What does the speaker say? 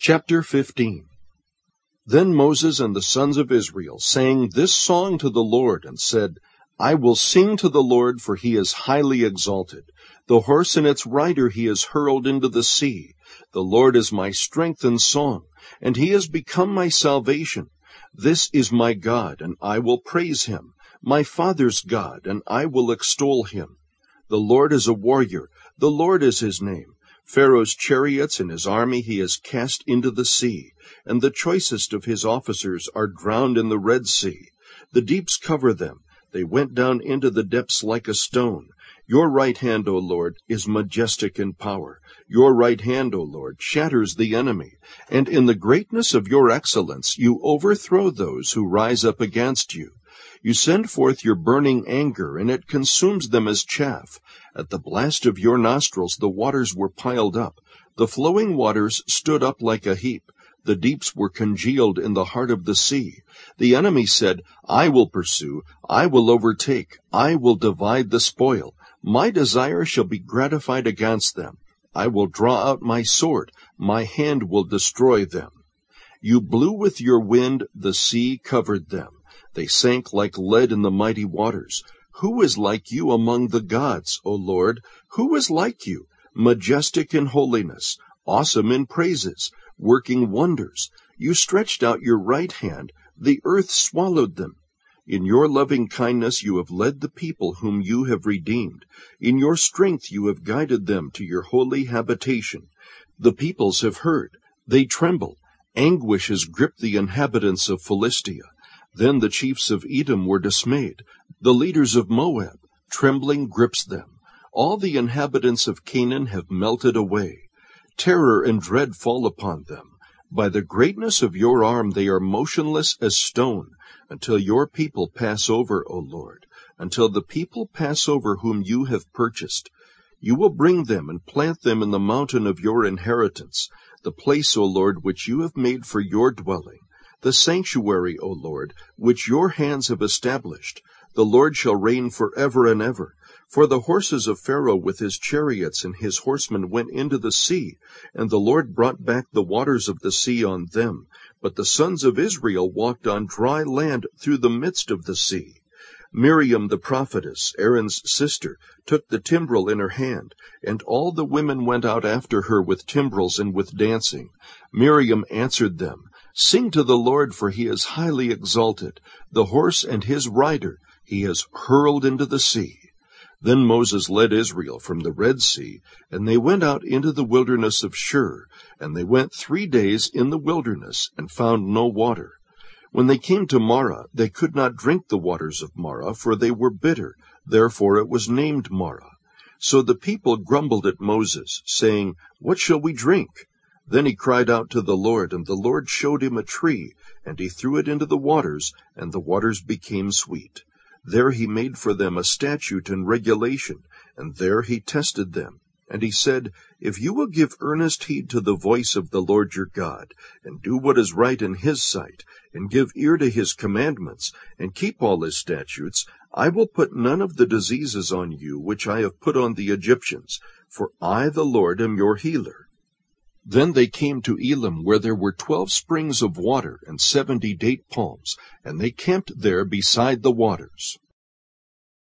Chapter 15. Then Moses and the sons of Israel sang this song to the Lord, and said, I will sing to the Lord, for he is highly exalted. The horse and its rider he has hurled into the sea. The Lord is my strength and song, and he has become my salvation. This is my God, and I will praise him, my father's God, and I will extol him. The Lord is a warrior, the Lord is his name. Pharaoh's chariots and his army he has cast into the sea, and the choicest of his officers are drowned in the Red Sea. The deeps cover them. They went down into the depths like a stone. Your right hand, O Lord, is majestic in power. Your right hand, O Lord, shatters the enemy. And in the greatness of your excellence you overthrow those who rise up against you. You send forth your burning anger, and it consumes them as chaff. At the blast of your nostrils the waters were piled up. The flowing waters stood up like a heap. The deeps were congealed in the heart of the sea. The enemy said, I will pursue, I will overtake, I will divide the spoil. My desire shall be gratified against them. I will draw out my sword, my hand will destroy them. You blew with your wind, the sea covered them. They sank like lead in the mighty waters. Who is like you among the gods, O Lord? Who is like you, majestic in holiness, awesome in praises, working wonders? You stretched out your right hand, the earth swallowed them. In your loving kindness you have led the people whom you have redeemed. In your strength you have guided them to your holy habitation. The peoples have heard, they tremble. Anguish has gripped the inhabitants of Philistia. Then the chiefs of Edom were dismayed. The leaders of Moab, trembling grips them. All the inhabitants of Canaan have melted away. Terror and dread fall upon them. By the greatness of your arm they are motionless as stone, until your people pass over, O Lord, until the people pass over whom you have purchased. You will bring them and plant them in the mountain of your inheritance, the place, O Lord, which you have made for your dwelling. The sanctuary, O Lord, which your hands have established. The Lord shall reign forever and ever. For the horses of Pharaoh with his chariots and his horsemen went into the sea, and the Lord brought back the waters of the sea on them. But the sons of Israel walked on dry land through the midst of the sea. Miriam the prophetess, Aaron's sister, took the timbrel in her hand, and all the women went out after her with timbrels and with dancing. Miriam answered them, Sing to the Lord, for he is highly exalted. The horse and his rider he has hurled into the sea. Then Moses led Israel from the Red Sea, and they went out into the wilderness of Shur, and they went 3 days in the wilderness, and found no water. When they came to Marah, they could not drink the waters of Marah, for they were bitter. Therefore it was named Marah. So the people grumbled at Moses, saying, What shall we drink? Then he cried out to the Lord, and the Lord showed him a tree, and he threw it into the waters, and the waters became sweet. There he made for them a statute and regulation, and there he tested them. And he said, If you will give earnest heed to the voice of the Lord your God, and do what is right in his sight, and give ear to his commandments, and keep all his statutes, I will put none of the diseases on you which I have put on the Egyptians, for I the Lord am your healer. Then they came to Elim, where there were 12 springs of water and 70 date palms, and they camped there beside the waters.